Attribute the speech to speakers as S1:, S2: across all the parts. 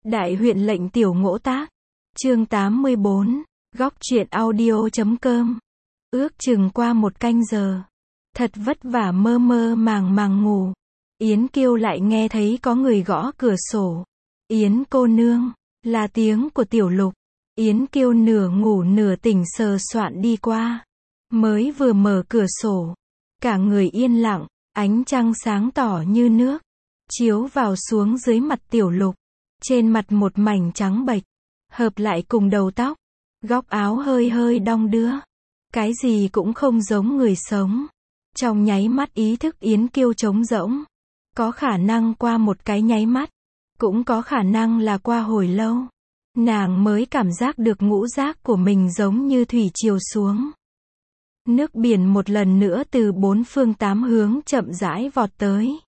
S1: Đại huyện lệnh tiểu ngỗ tác. Chương 84. Góc truyện audio.com. Ước chừng qua 1 canh giờ. Thật vất vả mơ mơ màng màng ngủ. Yến Kiêu lại nghe thấy có người gõ cửa sổ. Yến cô nương, là tiếng của Tiểu Lục. Yến Kiêu nửa ngủ nửa tỉnh sờ soạn đi qua. Mới vừa mở cửa sổ. Cả người yên lặng, ánh trăng sáng tỏ như nước. Chiếu vào xuống dưới mặt Tiểu Lục. Trên mặt một mảnh trắng bệch. Hợp lại cùng đầu tóc. Góc áo hơi hơi đong đưa. Cái gì cũng không giống người sống. Trong nháy mắt ý thức Yến Kiêu trống rỗng. Có khả năng qua một cái nháy mắt. Cũng có khả năng là qua hồi lâu. Nàng mới cảm giác được ngũ giác của mình giống như thủy triều xuống. Nước biển một lần nữa từ 4 phương 8 hướng chậm rãi vọt tới.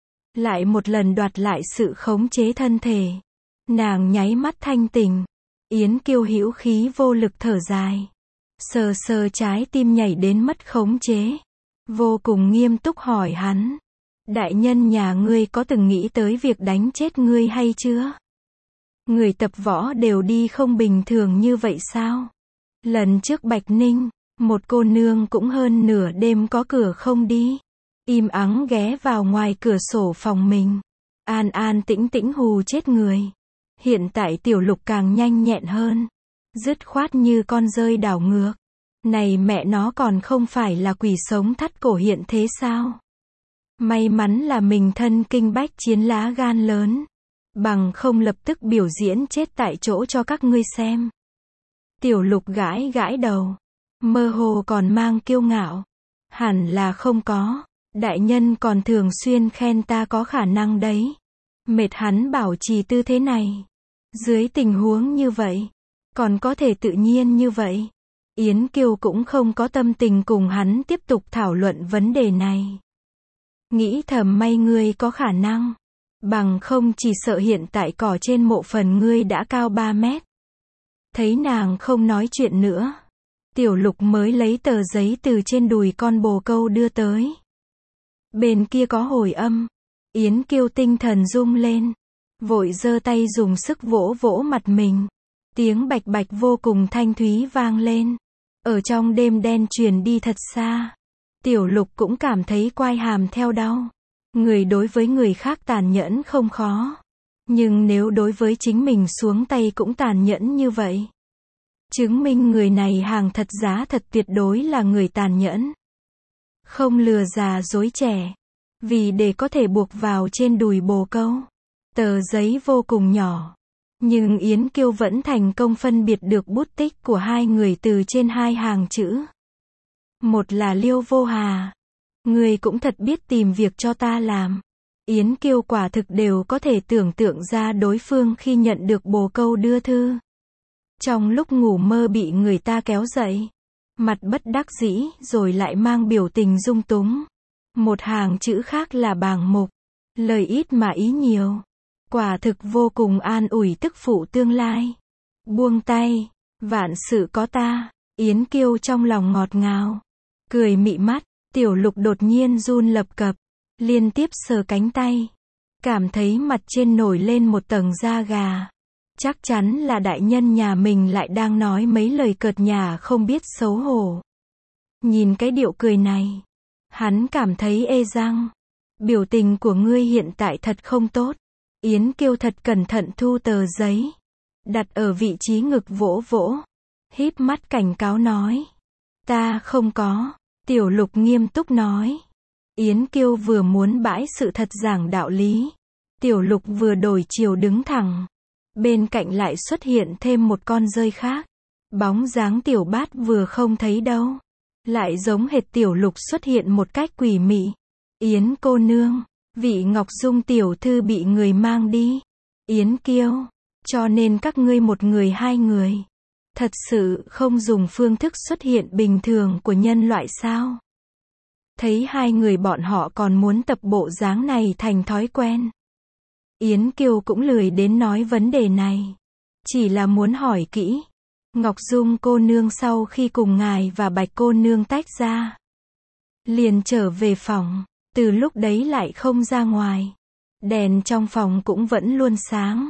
S1: Lại một lần đoạt lại sự khống chế thân thể. Nàng nháy mắt thanh tỉnh. Yến Kiêu hữu khí vô lực thở dài. Sờ sờ trái tim nhảy đến mất khống chế. Vô cùng nghiêm túc hỏi hắn. Đại nhân nhà ngươi có từng nghĩ tới việc đánh chết ngươi hay chưa? Người tập võ đều đi không bình thường như vậy sao? Lần trước Bạch Ninh, một cô nương cũng hơn nửa đêm có cửa không đi. Im ắng ghé vào ngoài cửa sổ phòng mình. An an tĩnh tĩnh hù chết người. Hiện tại Tiểu Lục càng nhanh nhẹn hơn. Dứt khoát như con dơi đảo ngược. Này mẹ nó còn không phải là quỷ sống thắt cổ hiện thế sao? May mắn là mình thân kinh bách chiến lá gan lớn. Bằng không lập tức biểu diễn chết tại chỗ cho các ngươi xem. Tiểu Lục gãi gãi đầu. Mơ hồ còn mang kiêu ngạo. Hẳn là không có. Đại nhân còn thường xuyên khen ta có khả năng đấy. Mệt hắn bảo trì tư thế này. Dưới tình huống như vậy. Còn có thể tự nhiên như vậy. Yến Kiêu cũng không có tâm tình cùng hắn tiếp tục thảo luận vấn đề này. Nghĩ thầm may ngươi có khả năng. Bằng không chỉ sợ hiện tại cỏ trên mộ phần ngươi đã cao 3 mét. Thấy nàng không nói chuyện nữa. Tiểu Lục mới lấy tờ giấy từ trên đùi con bồ câu đưa tới. Bên kia có hồi âm. Yến Kiêu tinh thần rung lên. Vội giơ tay dùng sức vỗ vỗ mặt mình. Tiếng bạch bạch vô cùng thanh thúy vang lên. Ở trong đêm đen truyền đi thật xa. Tiểu Lục cũng cảm thấy quai hàm theo đau. Người đối với người khác tàn nhẫn không khó. Nhưng nếu đối với chính mình xuống tay cũng tàn nhẫn như vậy. Chứng minh người này hàng thật giá thật tuyệt đối là người tàn nhẫn. Không lừa già dối trẻ. Vì để có thể buộc vào trên đùi bồ câu. Tờ giấy vô cùng nhỏ. Nhưng Yến Kiêu vẫn thành công phân biệt được bút tích của hai người từ trên 2 hàng chữ. Một là Liêu Vô Hà. Người cũng thật biết tìm việc cho ta làm. Yến Kiêu quả thực đều có thể tưởng tượng ra đối phương khi nhận được bồ câu đưa thư. Trong lúc ngủ mơ bị người ta kéo dậy. Mặt bất đắc dĩ rồi lại mang biểu tình dung túng. Một hàng chữ khác là bàng mục. Lời ít mà ý nhiều. Quả thực vô cùng an ủi tức phụ tương lai. Buông tay. Vạn sự có ta. Yến Kiêu trong lòng ngọt ngào. Cười mị mắt. Tiểu Lục đột nhiên run lập cập. Liên tiếp sờ cánh tay. Cảm thấy mặt trên nổi lên một tầng da gà. Chắc chắn là đại nhân nhà mình lại đang nói mấy lời cợt nhả không biết xấu hổ. Nhìn cái điệu cười này. Hắn cảm thấy ê răng. Biểu tình của ngươi hiện tại thật không tốt. Yến Kiêu thật cẩn thận thu tờ giấy. Đặt ở vị trí ngực vỗ vỗ. Híp mắt cảnh cáo nói. Ta không có. Tiểu Lục nghiêm túc nói. Yến Kiêu vừa muốn bãi sự thật giảng đạo lý. Tiểu Lục vừa đổi chiều đứng thẳng. Bên cạnh lại xuất hiện thêm một con dơi khác. Bóng dáng Tiểu Bát vừa không thấy đâu. Lại giống hệt Tiểu Lục xuất hiện một cách quỷ mị. Yến cô nương. Vị Ngọc Dung tiểu thư bị người mang đi. Yến Kiêu. Cho nên các ngươi một người 2 người. Thật sự không dùng phương thức xuất hiện bình thường của nhân loại sao? Thấy 2 người bọn họ còn muốn tập bộ dáng này thành thói quen. Yến Kiêu cũng lười đến nói vấn đề này. Chỉ là muốn hỏi kỹ. Ngọc Dung cô nương sau khi cùng ngài và Bạch cô nương tách ra. Liền trở về phòng. Từ lúc đấy lại không ra ngoài. Đèn trong phòng cũng vẫn luôn sáng.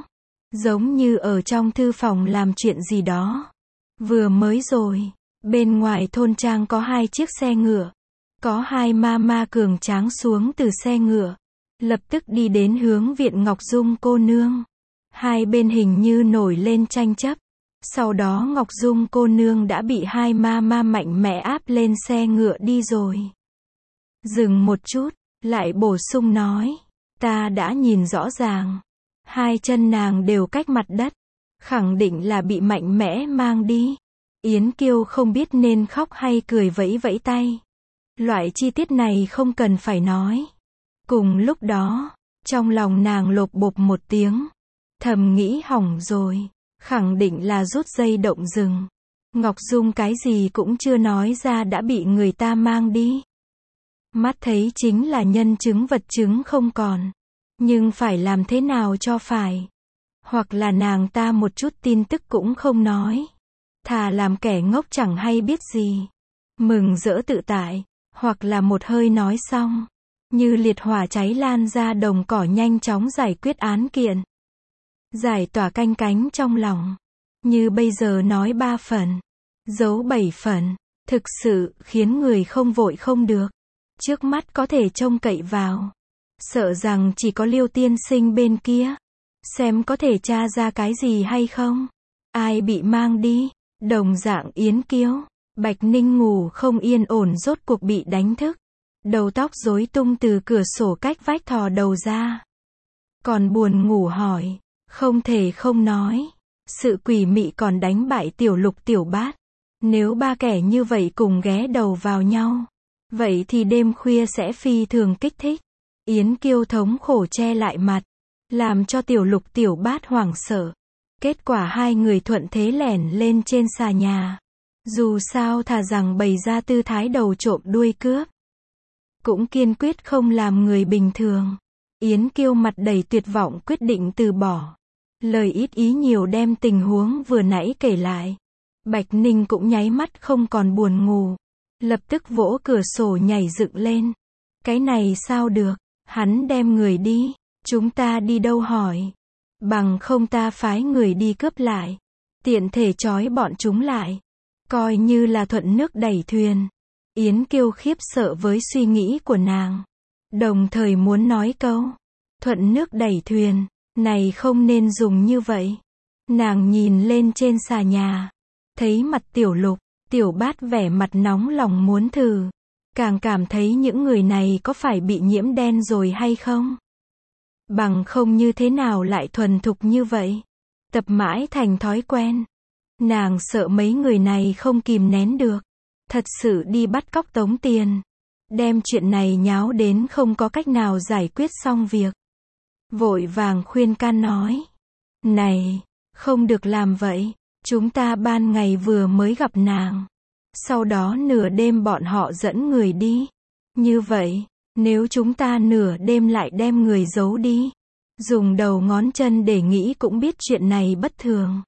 S1: Giống như ở trong thư phòng làm chuyện gì đó. Vừa mới rồi, bên ngoài thôn trang có 2 chiếc xe ngựa. Có 2 ma ma cường tráng xuống từ xe ngựa. Lập tức đi đến hướng viện Ngọc Dung cô nương. Hai bên hình như nổi lên tranh chấp. Sau đó Ngọc Dung cô nương đã bị 2 ma ma mạnh mẽ áp lên xe ngựa đi rồi. Dừng một chút, lại bổ sung nói. Ta đã nhìn rõ ràng. 2 chân nàng đều cách mặt đất. Khẳng định là bị mạnh mẽ mang đi. Yến Kiêu không biết nên khóc hay cười vẫy vẫy tay. Loại chi tiết này không cần phải nói. Cùng lúc đó, trong lòng nàng lộp bộp một tiếng. Thầm nghĩ hỏng rồi. Khẳng định là rút dây động rừng. Ngọc Dung cái gì cũng chưa nói ra đã bị người ta mang đi. Mắt thấy chính là nhân chứng vật chứng không còn. Nhưng phải làm thế nào cho phải. Hoặc là nàng ta một chút tin tức cũng không nói. Thà làm kẻ ngốc chẳng hay biết gì. Mừng rỡ tự tại. Hoặc là một hơi nói xong. Như liệt hỏa cháy lan ra đồng cỏ nhanh chóng giải quyết án kiện. Giải tỏa canh cánh trong lòng. Như bây giờ nói 3 phần. Giấu 7 phần. Thực sự khiến người không vội không được. Trước mắt có thể trông cậy vào. Sợ rằng chỉ có Liêu tiên sinh bên kia. Xem có thể tra ra cái gì hay không. Ai bị mang đi. Đồng dạng Yến Kiêu. Bạch Ninh ngủ không yên ổn rốt cuộc bị đánh thức. Đầu tóc rối tung từ cửa sổ cách vách thò đầu ra. Còn buồn ngủ hỏi. Không thể không nói. Sự quỷ mị còn đánh bại Tiểu Lục Tiểu Bát. Nếu 3 kẻ như vậy cùng ghé đầu vào nhau. Vậy thì đêm khuya sẽ phi thường kích thích. Yến Kiêu thống khổ che lại mặt. Làm cho Tiểu Lục Tiểu Bát hoảng sợ. Kết quả 2 người thuận thế lẻn lên trên xà nhà. Dù sao thà rằng bày ra tư thái đầu trộm đuôi cướp. Cũng kiên quyết không làm người bình thường. Yến Kiêu mặt đầy tuyệt vọng quyết định từ bỏ. Lời ít ý nhiều đem tình huống vừa nãy kể lại. Bạch Ninh cũng nháy mắt không còn buồn ngủ. Lập tức vỗ cửa sổ nhảy dựng lên. Cái này sao được, hắn đem người đi. Chúng ta đi đâu hỏi. Bằng không ta phái người đi cướp lại. Tiện thể trói bọn chúng lại. Coi như là thuận nước đẩy thuyền. Yến Kiêu khiếp sợ với suy nghĩ của nàng. Đồng thời muốn nói câu. Thuận nước đẩy thuyền. Này không nên dùng như vậy. Nàng nhìn lên trên xà nhà. Thấy mặt Tiểu Lục, Tiểu Bát vẻ mặt nóng lòng muốn thử. Càng cảm thấy những người này có phải bị nhiễm đen rồi hay không? Bằng không như thế nào lại thuần thục như vậy? Tập mãi thành thói quen. Nàng sợ mấy người này không kìm nén được. Thật sự đi bắt cóc tống tiền. Đem chuyện này nháo đến không có cách nào giải quyết xong việc. Vội vàng khuyên can nói. Này, không được làm vậy. Chúng ta ban ngày vừa mới gặp nàng. Sau đó nửa đêm bọn họ dẫn người đi. Như vậy, nếu chúng ta nửa đêm lại đem người giấu đi. Dùng đầu ngón chân để nghĩ cũng biết chuyện này bất thường.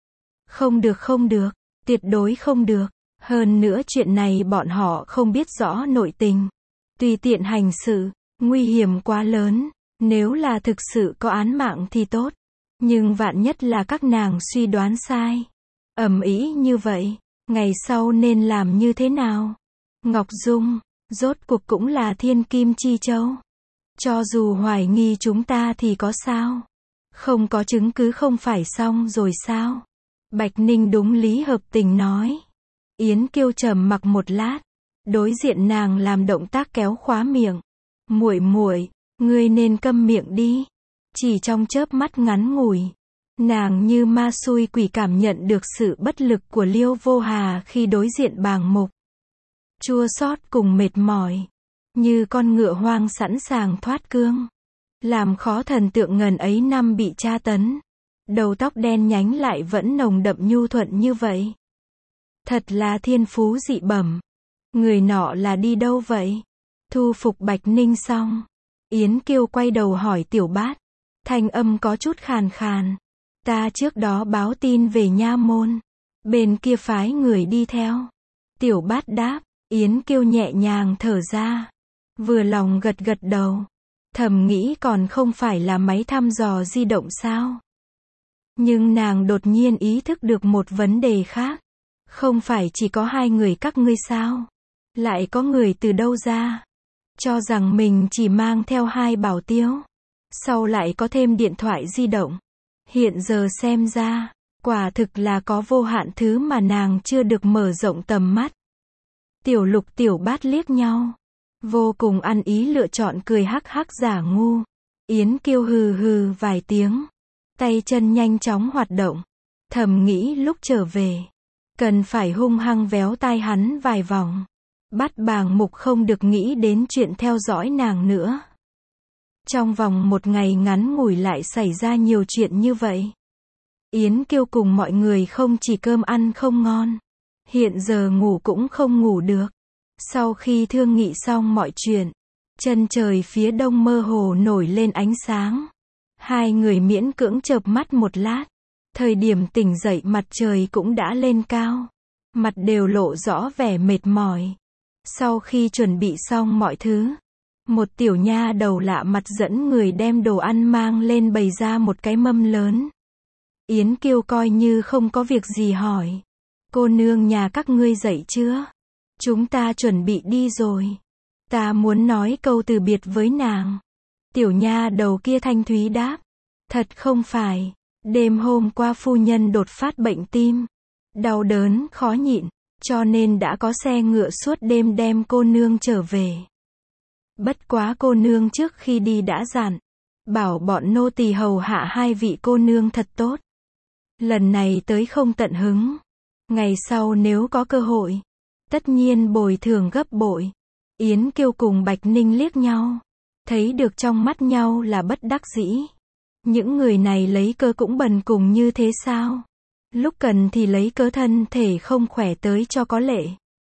S1: Không được không được, tuyệt đối không được. Hơn nữa chuyện này bọn họ không biết rõ nội tình. Tùy tiện hành sự, nguy hiểm quá lớn. Nếu là thực sự có án mạng thì tốt. Nhưng vạn nhất là các nàng suy đoán sai. Ầm ĩ như vậy, ngày sau nên làm như thế nào? Ngọc Dung, rốt cuộc cũng là thiên kim chi châu. Cho dù hoài nghi chúng ta thì có sao? Không có chứng cứ không phải xong rồi sao? Bạch Ninh đúng lý hợp tình nói. Yến Kiêu trầm mặc một lát. Đối diện nàng làm động tác kéo khóa miệng. Muội muội, ngươi nên câm miệng đi. Chỉ trong chớp mắt ngắn ngủi. Nàng như ma xui quỷ cảm nhận được sự bất lực của Liêu Vô Hà khi đối diện Bàng Mục. Chua xót cùng mệt mỏi. Như con ngựa hoang sẵn sàng thoát cương. Làm khó thần tượng ngần ấy năm bị tra tấn. Đầu tóc đen nhánh lại vẫn nồng đậm nhu thuận như vậy. Thật là thiên phú dị bẩm. Người nọ là đi đâu vậy? Thu phục Bạch Ninh xong. Yến Kiêu quay đầu hỏi Tiểu Bát. Thanh âm có chút khàn khàn. Ta trước đó báo tin về nha môn. Bên kia phái người đi theo. Tiểu Bát đáp. Yến Kiêu nhẹ nhàng thở ra. Vừa lòng gật gật đầu. Thầm nghĩ còn không phải là máy thăm dò di động sao? Nhưng nàng đột nhiên ý thức được một vấn đề khác. Không phải chỉ có hai người các ngươi sao? Lại có người từ đâu ra? Cho rằng mình chỉ mang theo hai bảo tiêu. Sau lại có thêm điện thoại di động. Hiện giờ xem ra, quả thực là có vô hạn thứ mà nàng chưa được mở rộng tầm mắt. Tiểu Lục Tiểu Bát liếc nhau. Vô cùng ăn ý lựa chọn cười hắc hắc giả ngu. Yến Kiêu hừ hừ vài tiếng. Tay chân nhanh chóng hoạt động. Thầm nghĩ lúc trở về. Cần phải hung hăng véo tai hắn vài vòng. Bắt Bàng Mục không được nghĩ đến chuyện theo dõi nàng nữa. Trong vòng một ngày ngắn ngủi lại xảy ra nhiều chuyện như vậy. Yến Kiêu cùng mọi người không chỉ cơm ăn không ngon. Hiện giờ ngủ cũng không ngủ được. Sau khi thương nghị xong mọi chuyện, chân trời phía đông mơ hồ nổi lên ánh sáng. Hai người miễn cưỡng chợp mắt một lát. Thời điểm tỉnh dậy mặt trời cũng đã lên cao. Mặt đều lộ rõ vẻ mệt mỏi. Sau khi chuẩn bị xong mọi thứ, một tiểu nha đầu lạ mặt dẫn người đem đồ ăn mang lên bày ra một cái mâm lớn. Yến Kiêu coi như không có việc gì hỏi. Cô nương nhà các ngươi dậy chưa? Chúng ta chuẩn bị đi rồi. Ta muốn nói câu từ biệt với nàng. Tiểu nha đầu kia thanh thúy đáp. Thật không phải. Đêm hôm qua phu nhân đột phát bệnh tim. Đau đớn khó nhịn. Cho nên đã có xe ngựa suốt đêm đem cô nương trở về. Bất quá cô nương trước khi đi đã dặn. Bảo bọn nô tỳ hầu hạ hai vị cô nương thật tốt. Lần này tới không tận hứng. Ngày sau nếu có cơ hội, tất nhiên bồi thường gấp bội. Yến Kiêu cùng Bạch Ninh liếc nhau. Thấy được trong mắt nhau là bất đắc dĩ. Những người này lấy cớ cũng bần cùng như thế sao? Lúc cần thì lấy cớ thân thể không khỏe tới cho có lệ.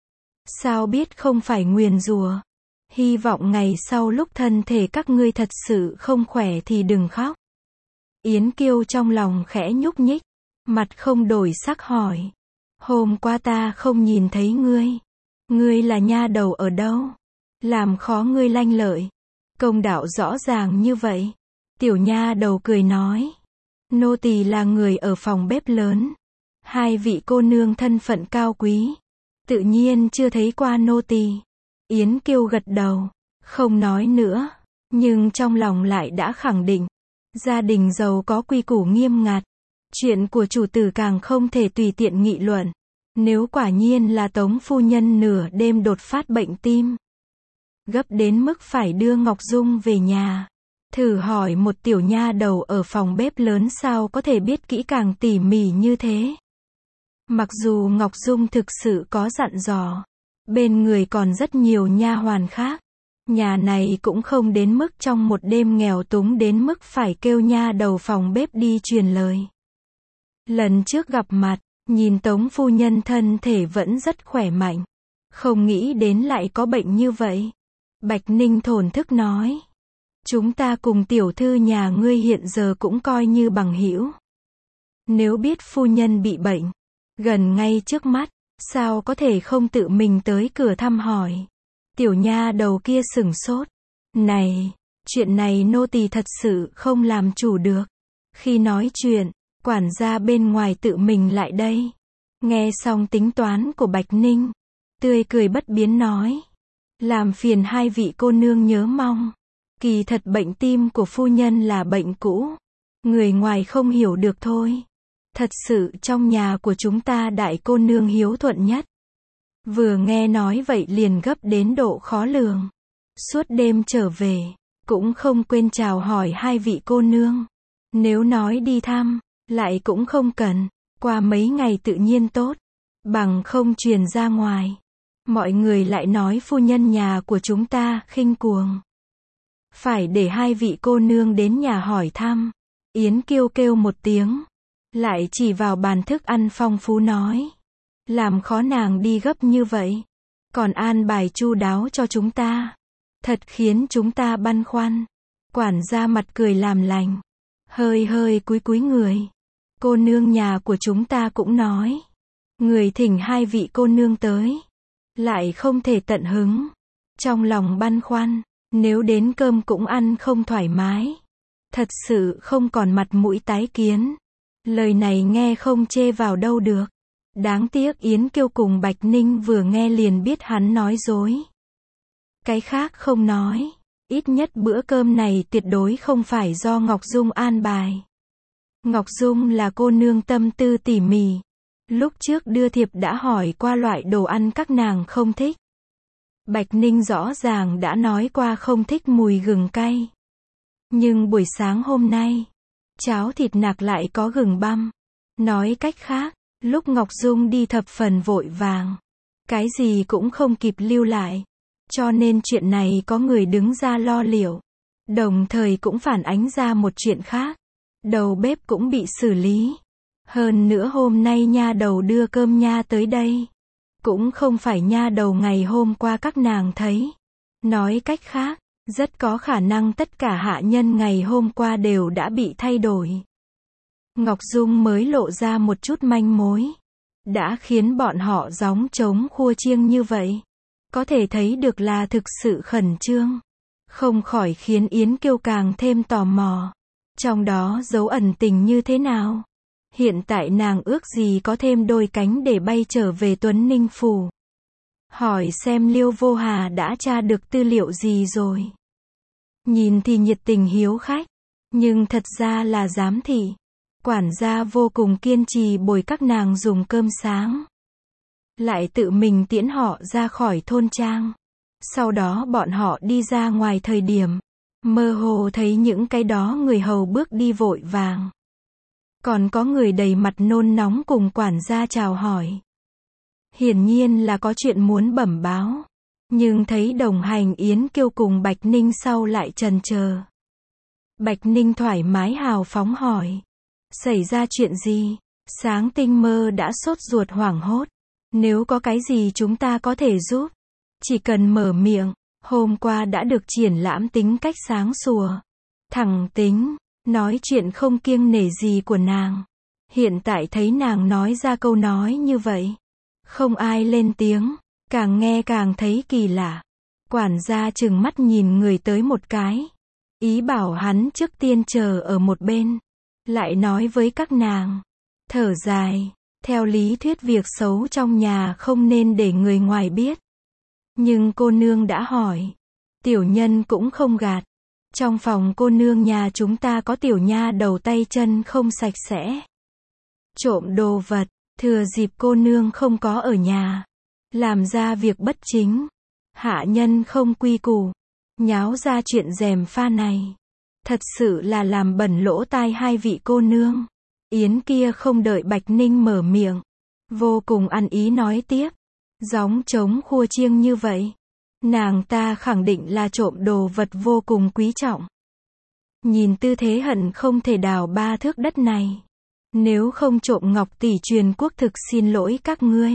S1: Sao biết không phải nguyền rủa? Hy vọng ngày sau lúc thân thể các ngươi thật sự không khỏe thì đừng khóc. Yến Kiêu trong lòng khẽ nhúc nhích. Mặt không đổi sắc hỏi. Hôm qua ta không nhìn thấy ngươi. Ngươi là nha đầu ở đâu? Làm khó ngươi lanh lợi. Công đạo rõ ràng như vậy. Tiểu nha đầu cười nói. Nô tỳ là người ở phòng bếp lớn. Hai vị cô nương thân phận cao quý. Tự nhiên chưa thấy qua nô tỳ. Yến Kiêu gật đầu. Không nói nữa. Nhưng trong lòng lại đã khẳng định. Gia đình giàu có quy củ nghiêm ngặt. Chuyện của chủ tử càng không thể tùy tiện nghị luận. Nếu quả nhiên là Tống phu nhân nửa đêm đột phát bệnh tim. Gấp đến mức phải đưa Ngọc Dung về nhà. Thử hỏi một tiểu nha đầu ở phòng bếp lớn sao có thể biết kỹ càng tỉ mỉ như thế. Mặc dù Ngọc Dung thực sự có dặn dò. Bên người còn rất nhiều nha hoàn khác. Nhà này cũng không đến mức trong một đêm nghèo túng đến mức phải kêu nha đầu phòng bếp đi truyền lời. Lần trước gặp mặt, nhìn Tống phu nhân thân thể vẫn rất khỏe mạnh. Không nghĩ đến lại có bệnh như vậy. Bạch Ninh thổn thức nói. Chúng ta cùng tiểu thư nhà ngươi hiện giờ cũng coi như bằng hữu. Nếu biết phu nhân bị bệnh, gần ngay trước mắt, sao có thể không tự mình tới cửa thăm hỏi. Tiểu nha đầu kia sửng sốt. Này, chuyện này nô tỳ thật sự không làm chủ được. Khi nói chuyện, quản gia bên ngoài tự mình lại đây. Nghe xong tính toán của Bạch Ninh, tươi cười bất biến nói. Làm phiền hai vị cô nương nhớ mong. Kỳ thật bệnh tim của phu nhân là bệnh cũ. Người ngoài không hiểu được thôi. Thật sự trong nhà của chúng ta đại cô nương hiếu thuận nhất. Vừa nghe nói vậy liền gấp đến độ khó lường. Suốt đêm trở về, cũng không quên chào hỏi hai vị cô nương. Nếu nói đi thăm, lại cũng không cần. Qua mấy ngày tự nhiên tốt. Bằng không truyền ra ngoài. Mọi người lại nói phu nhân nhà của chúng ta khinh cuồng. Phải để hai vị cô nương đến nhà hỏi thăm. Yến Kiêu kêu một tiếng. Lại chỉ vào bàn thức ăn phong phú nói. Làm khó nàng đi gấp như vậy. Còn an bài chu đáo cho chúng ta. Thật khiến chúng ta băn khoăn. Quản gia mặt cười làm lành. Hơi hơi cúi cúi người. Cô nương nhà của chúng ta cũng nói. Người thỉnh hai vị cô nương tới. Lại không thể tận hứng. Trong lòng băn khoăn. Nếu đến cơm cũng ăn không thoải mái. Thật sự không còn mặt mũi tái kiến. Lời này nghe không chê vào đâu được. Đáng tiếc Yến Kiêu cùng Bạch Ninh vừa nghe liền biết hắn nói dối. Cái khác không nói. Ít nhất bữa cơm này tuyệt đối không phải do Ngọc Dung an bài. Ngọc Dung là cô nương tâm tư tỉ mỉ. Lúc trước đưa thiệp đã hỏi qua loại đồ ăn các nàng không thích. Bạch Ninh rõ ràng đã nói qua không thích mùi gừng cay. Nhưng buổi sáng hôm nay, cháo thịt nạc lại có gừng băm. Nói cách khác, lúc Ngọc Dung đi thập phần vội vàng, cái gì cũng không kịp lưu lại. Cho nên chuyện này có người đứng ra lo liệu. Đồng thời cũng phản ánh ra một chuyện khác. Đầu bếp cũng bị xử lý. Hơn nữa hôm nay nha đầu đưa cơm nha tới đây. Cũng không phải nha đầu ngày hôm qua các nàng thấy. Nói cách khác, rất có khả năng tất cả hạ nhân ngày hôm qua đều đã bị thay đổi. Ngọc Dung mới lộ ra một chút manh mối. Đã khiến bọn họ gióng trống khua chiêng như vậy. Có thể thấy được là thực sự khẩn trương. Không khỏi khiến Yến Kiêu càng thêm tò mò. Trong đó giấu ẩn tình như thế nào? Hiện tại nàng ước gì có thêm đôi cánh để bay trở về Tuấn Ninh Phủ. Hỏi xem Liêu Vô Hà đã tra được tư liệu gì rồi. Nhìn thì nhiệt tình hiếu khách. Nhưng thật ra là giám thị. Quản gia vô cùng kiên trì bồi các nàng dùng cơm sáng. Lại tự mình tiễn họ ra khỏi thôn trang. Sau đó bọn họ đi ra ngoài thời điểm, mơ hồ thấy những cái đó người hầu bước đi vội vàng. Còn có người đầy mặt nôn nóng cùng quản gia chào hỏi. Hiển nhiên là có chuyện muốn bẩm báo. Nhưng thấy đồng hành Yến Kiêu cùng Bạch Ninh sau lại chần chờ. Bạch Ninh thoải mái hào phóng hỏi. Xảy ra chuyện gì? Sáng tinh mơ đã sốt ruột hoảng hốt. Nếu có cái gì chúng ta có thể giúp. Chỉ cần mở miệng. Hôm qua đã được triển lãm tính cách sáng sủa. Thẳng tính. Nói chuyện không kiêng nể gì của nàng. Hiện tại thấy nàng nói ra câu nói như vậy. Không ai lên tiếng. Càng nghe càng thấy kỳ lạ. Quản gia trừng mắt nhìn người tới một cái. Ý bảo hắn trước tiên chờ ở một bên. Lại nói với các nàng. Thở dài. Theo lý thuyết việc xấu trong nhà không nên để người ngoài biết. Nhưng cô nương đã hỏi. Tiểu nhân cũng không gạt. Trong phòng cô nương nhà chúng ta có tiểu nha đầu tay chân không sạch sẽ. Trộm đồ vật, thừa dịp cô nương không có ở nhà. Làm ra việc bất chính. Hạ nhân không quy củ. Nháo ra chuyện gièm pha này. Thật sự là làm bẩn lỗ tai hai vị cô nương. Yến kia không đợi Bạch Ninh mở miệng. Vô cùng ăn ý nói tiếp. Gióng trống khua chiêng như vậy. Nàng ta khẳng định là trộm đồ vật vô cùng quý trọng. Nhìn tư thế hận không thể đào 3 thước đất này. Nếu không trộm ngọc tỷ truyền quốc thực xin lỗi các ngươi.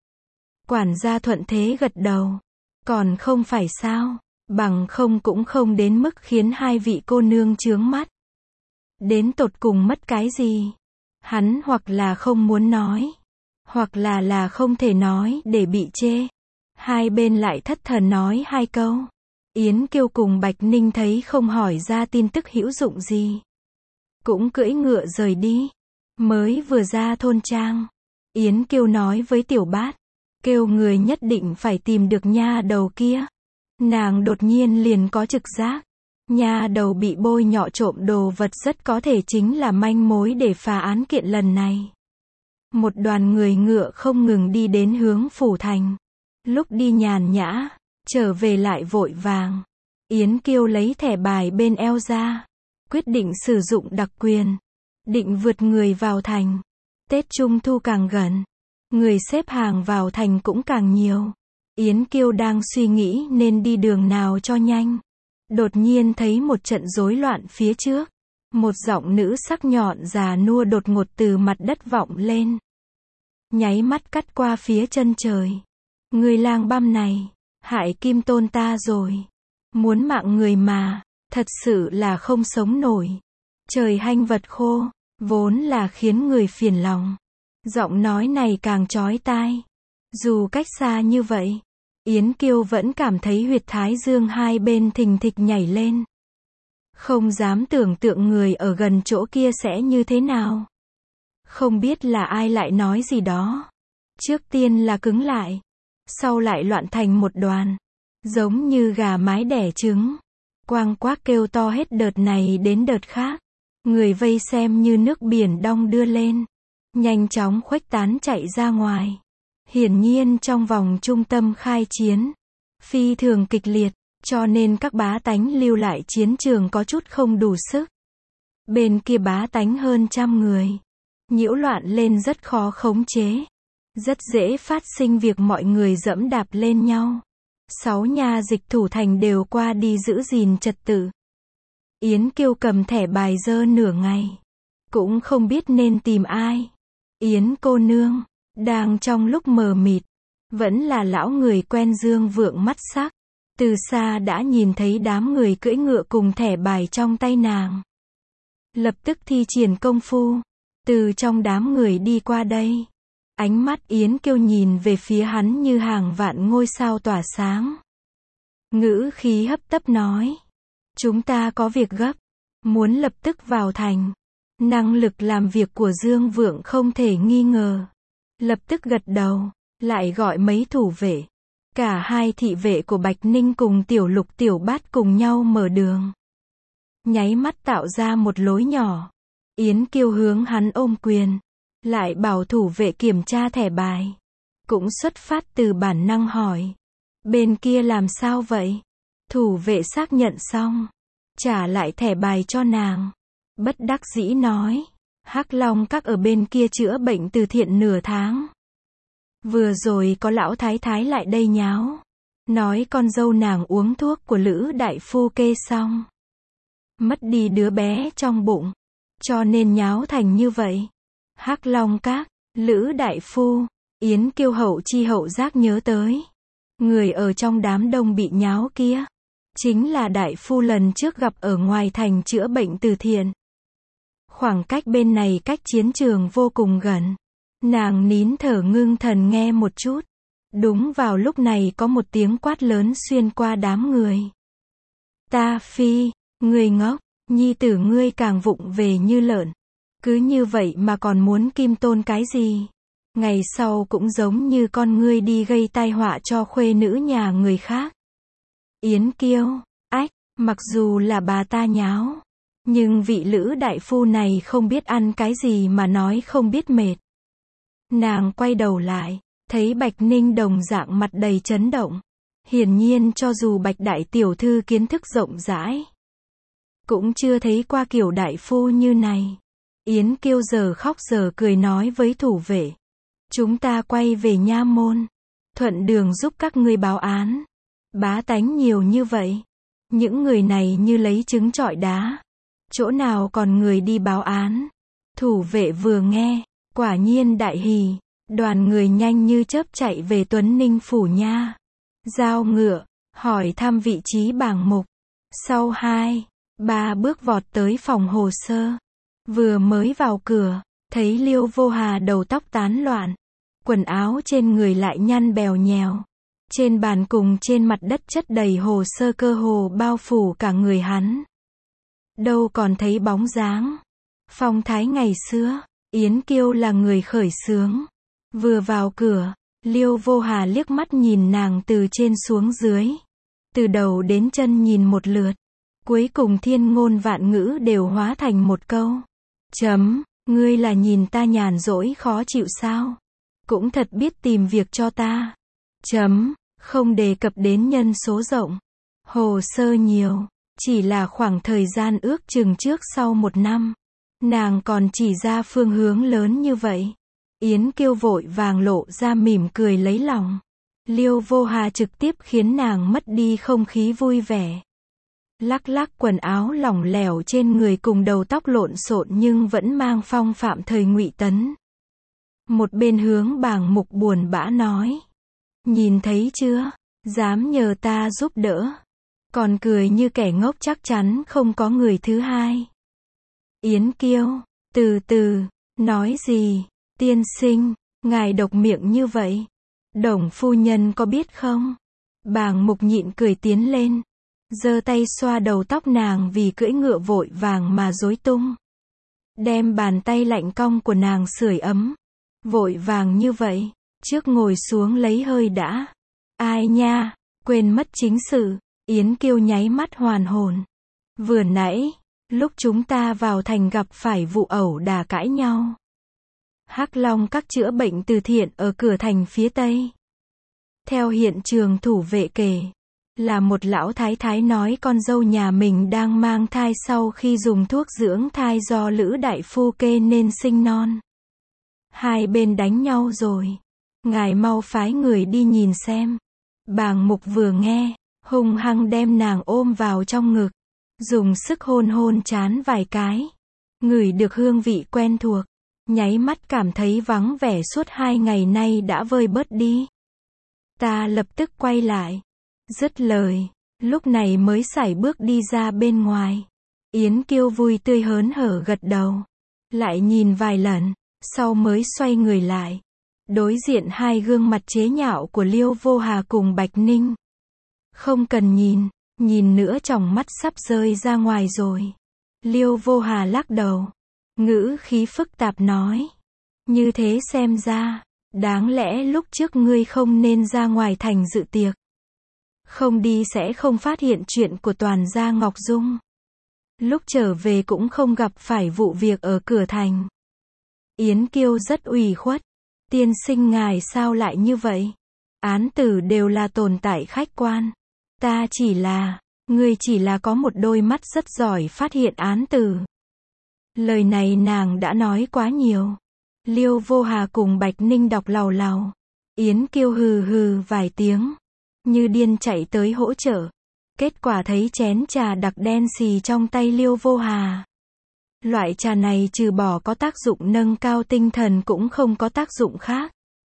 S1: Quản gia thuận thế gật đầu. Còn không phải sao. Bằng không cũng không đến mức khiến hai vị cô nương chướng mắt. Đến tột cùng mất cái gì? Hắn hoặc là không muốn nói. Hoặc là không thể nói để bị chê. Hai bên lại thất thần nói hai câu. Yến Kiêu cùng Bạch Ninh thấy không hỏi ra tin tức hữu dụng gì. Cũng cưỡi ngựa rời đi. Mới vừa ra thôn trang. Yến Kiêu nói với Tiểu Bát. Kêu người nhất định phải tìm được nha đầu kia. Nàng đột nhiên liền có trực giác. Nha đầu bị bôi nhọ trộm đồ vật rất có thể chính là manh mối để phá án kiện lần này. Một đoàn người ngựa không ngừng đi đến hướng phủ thành. Lúc đi nhàn nhã, trở về lại vội vàng. Yến Kiêu lấy thẻ bài bên eo ra. Quyết định sử dụng đặc quyền. Định vượt người vào thành. Tết Trung Thu càng gần. Người xếp hàng vào thành cũng càng nhiều. Yến Kiêu đang suy nghĩ nên đi đường nào cho nhanh. Đột nhiên thấy một trận rối loạn phía trước. Một giọng nữ sắc nhọn già nua đột ngột từ mặt đất vọng lên. Nháy mắt cắt qua phía chân trời. Người lang băm này, hại Kim Tôn ta rồi. Muốn mạng người mà, thật sự là không sống nổi. Trời hanh vật khô, vốn là khiến người phiền lòng. Giọng nói này càng chói tai. Dù cách xa như vậy, Yến Kiêu vẫn cảm thấy huyệt thái dương hai bên thình thịch nhảy lên. Không dám tưởng tượng người ở gần chỗ kia sẽ như thế nào. Không biết là ai lại nói gì đó. Trước tiên là cứng lại, sau lại loạn thành một đoàn, giống như gà mái đẻ trứng. Quang quác kêu to hết đợt này đến đợt khác. Người vây xem như nước biển đong đưa lên, nhanh chóng khuếch tán chạy ra ngoài. Hiển nhiên trong vòng trung tâm khai chiến, phi thường kịch liệt, cho nên các bá tánh lưu lại chiến trường có chút không đủ sức. Bên kia bá tánh hơn 100 người, nhiễu loạn lên rất khó khống chế. Rất dễ phát sinh việc mọi người dẫm đạp lên nhau. 6 nha dịch thủ thành đều qua đi giữ gìn trật tự. Yến Kiêu cầm thẻ bài dơ nửa ngày, cũng không biết nên tìm ai. Yến cô nương, đang trong lúc mờ mịt, vẫn là lão người quen Dương Vượng mắt sắc. Từ xa đã nhìn thấy đám người cưỡi ngựa cùng thẻ bài trong tay nàng. Lập tức thi triển công phu, từ trong đám người đi qua đây. Ánh mắt Yến Kiêu nhìn về phía hắn như hàng vạn ngôi sao tỏa sáng. Ngữ khí hấp tấp nói. Chúng ta có việc gấp, muốn lập tức vào thành. Năng lực làm việc của Dương Vượng không thể nghi ngờ. Lập tức gật đầu, lại gọi mấy thủ vệ. Cả hai thị vệ của Bạch Ninh cùng Tiểu Lục Tiểu Bát cùng nhau mở đường. Nháy mắt tạo ra một lối nhỏ. Yến Kiêu hướng hắn ôm quyền. Lại bảo thủ vệ kiểm tra thẻ bài. Cũng xuất phát từ bản năng hỏi. Bên kia làm sao vậy? Thủ vệ xác nhận xong, trả lại thẻ bài cho nàng. Bất đắc dĩ nói. Hắc Long Các ở bên kia chữa bệnh từ thiện nửa tháng. Vừa rồi có lão thái thái lại đây nháo. Nói con dâu nàng uống thuốc của Lữ đại phu kê xong. Mất đi đứa bé trong bụng. Cho nên nháo thành như vậy. Hắc Long Các, Lữ đại phu, Yến Kiêu hậu chi hậu giác nhớ tới. Người ở trong đám đông bị nháo kia. Chính là đại phu lần trước gặp ở ngoài thành chữa bệnh từ thiện. Khoảng cách bên này cách chiến trường vô cùng gần. Nàng nín thở ngưng thần nghe một chút. Đúng vào lúc này có một tiếng quát lớn xuyên qua đám người. Ta phi, người ngốc, nhi tử ngươi càng vụng về như lợn. Cứ như vậy mà còn muốn kim tôn cái gì? Ngày sau cũng giống như con ngươi đi gây tai họa cho khuê nữ nhà người khác. Yến Kiêu, ách, mặc dù là bà ta nháo. Nhưng vị Lữ đại phu này không biết ăn cái gì mà nói không biết mệt. Nàng quay đầu lại, thấy Bạch Ninh đồng dạng mặt đầy chấn động. Hiển nhiên cho dù Bạch đại tiểu thư kiến thức rộng rãi, cũng chưa thấy qua kiểu đại phu như này. Yến Kiêu giờ khóc giờ cười nói với thủ vệ. Chúng ta quay về nha môn. Thuận đường giúp các ngươi báo án. Bá tánh nhiều như vậy. Những người này như lấy trứng trọi đá. Chỗ nào còn người đi báo án. Thủ vệ vừa nghe, quả nhiên đại hỉ. Đoàn người nhanh như chớp chạy về Tuấn Ninh phủ nha. Giao ngựa, hỏi thăm vị trí bảng mục. Sau 2-3 bước vọt tới phòng hồ sơ. Vừa mới vào cửa, thấy Liêu Vô Hà đầu tóc tán loạn. Quần áo trên người lại nhăn bèo nhèo. Trên bàn cùng trên mặt đất chất đầy hồ sơ cơ hồ bao phủ cả người hắn. Đâu còn thấy bóng dáng. Phong thái ngày xưa, Yến Kiêu là người khởi xướng. Vừa vào cửa, Liêu Vô Hà liếc mắt nhìn nàng từ trên xuống dưới. Từ đầu đến chân nhìn một lượt. Cuối cùng thiên ngôn vạn ngữ đều hóa thành một câu. Ngươi là nhìn ta nhàn rỗi khó chịu sao? Cũng thật biết tìm việc cho ta. Không đề cập đến nhân số rộng. Hồ sơ nhiều. Chỉ là khoảng thời gian ước chừng trước sau 1 năm. Nàng còn chỉ ra phương hướng lớn như vậy. Yến Kiêu vội vàng lộ ra mỉm cười lấy lòng. Liêu Vô Hà trực tiếp khiến nàng mất đi không khí vui vẻ. Lắc lắc quần áo lỏng lẻo trên người cùng đầu tóc lộn xộn nhưng vẫn mang phong phạm thời Ngụy Tấn. Một bên hướng bảng mục buồn bã nói. Nhìn thấy chưa? Dám nhờ ta giúp đỡ. Còn cười như kẻ ngốc chắc chắn không có người thứ hai. Yến Kiêu, từ từ, nói gì? Tiên sinh, ngài độc miệng như vậy. Đồng phu nhân có biết không? Bàng mục nhịn cười tiến lên. Giơ tay xoa đầu tóc nàng vì cưỡi ngựa vội vàng mà rối tung. đem bàn tay lạnh cong của nàng sưởi ấm. Vội vàng như vậy, trước ngồi xuống lấy hơi đã. Ai nha, quên mất chính sự. Yến Kiêu nháy mắt hoàn hồn. Vừa nãy, lúc chúng ta vào thành gặp phải vụ ẩu đả cãi nhau. Hắc Long các chữa bệnh từ thiện ở cửa thành phía tây. Theo hiện trường thủ vệ kể, là một lão thái thái nói con dâu nhà mình đang mang thai sau khi dùng thuốc dưỡng thai do Lữ đại phu kê nên sinh non. Hai bên đánh nhau rồi. Ngài mau phái người đi nhìn xem. Bàng Mục vừa nghe, hung hăng đem nàng ôm vào trong ngực, dùng sức hôn hôn trán vài cái. Ngửi được hương vị quen thuộc, nháy mắt cảm thấy vắng vẻ suốt 2 ngày nay đã vơi bớt đi. Ta lập tức quay lại. Dứt lời, lúc này mới sải bước đi ra bên ngoài. Yến Kiêu vui tươi hớn hở gật đầu. Lại nhìn vài lần, sau mới xoay người lại. Đối diện hai gương mặt chế nhạo của Liêu Vô Hà cùng Bạch Ninh. Không cần nhìn, nhìn nữa tròng mắt sắp rơi ra ngoài rồi. Liêu Vô Hà lắc đầu. Ngữ khí phức tạp nói. Như thế xem ra, đáng lẽ lúc trước ngươi không nên ra ngoài thành dự tiệc. Không đi sẽ không phát hiện chuyện của toàn gia Ngọc Dung. Lúc trở về cũng không gặp phải vụ việc ở cửa thành. Yến Kiêu rất ủy khuất. Tiên sinh ngài sao lại như vậy? Án tử đều là tồn tại khách quan. Ta chỉ là, ngươi chỉ là có một đôi mắt rất giỏi phát hiện án tử. Lời này nàng đã nói quá nhiều. Liêu Vô Hà cùng Bạch Ninh đọc làu làu. Yến Kiêu hừ hừ vài tiếng, như điên chạy tới hỗ trợ. Kết quả thấy chén trà đặc đen xì trong tay Liêu Vô Hà. Loại trà này trừ bỏ có tác dụng nâng cao tinh thần cũng không có tác dụng khác.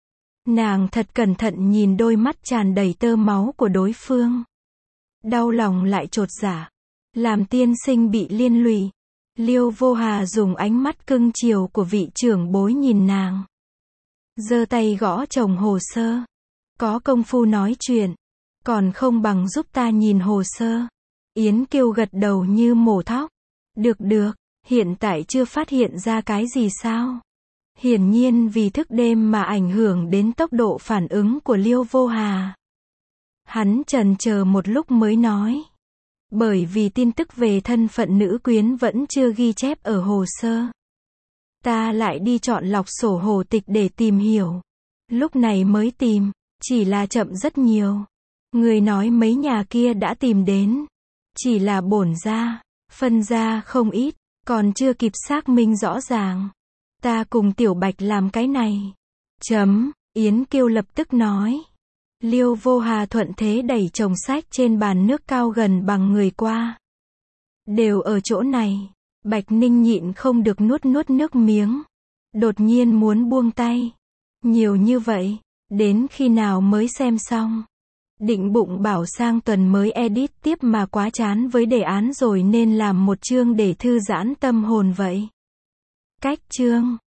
S1: Nàng thật cẩn thận nhìn đôi mắt tràn đầy tơ máu của đối phương. Đau lòng lại chột dạ. Làm tiên sinh bị liên lụy. Liêu Vô Hà dùng ánh mắt cưng chiều của vị trưởng bối nhìn nàng. Giơ tay gõ chồng hồ sơ. Có công phu nói chuyện, còn không bằng giúp ta nhìn hồ sơ. Yến Kiêu gật đầu như mổ thóc. Được, hiện tại chưa phát hiện ra cái gì sao? Hiển nhiên vì thức đêm mà ảnh hưởng đến tốc độ phản ứng của Liêu Vô Hà. Hắn chần chờ một lúc mới nói. Bởi vì tin tức về thân phận nữ quyến vẫn chưa ghi chép ở hồ sơ. Ta lại đi chọn lọc sổ hồ tịch để tìm hiểu. Lúc này mới tìm, chỉ là chậm rất nhiều. Người nói mấy nhà kia đã tìm đến. Chỉ là bổn gia, phân gia không ít, còn chưa kịp xác minh rõ ràng. Ta cùng Tiểu Bạch làm cái này. Yến Kiêu lập tức nói. Liêu Vô Hà thuận thế đẩy chồng sách trên bàn nước cao gần bằng người qua. Đều ở chỗ này. Bạch Ninh nhịn không được nuốt nước miếng. Đột nhiên muốn buông tay. Nhiều như vậy, đến khi nào mới xem xong? Định bụng bảo sang tuần mới edit tiếp mà quá chán với đề án rồi nên làm một chương để thư giãn tâm hồn vậy. Cách chương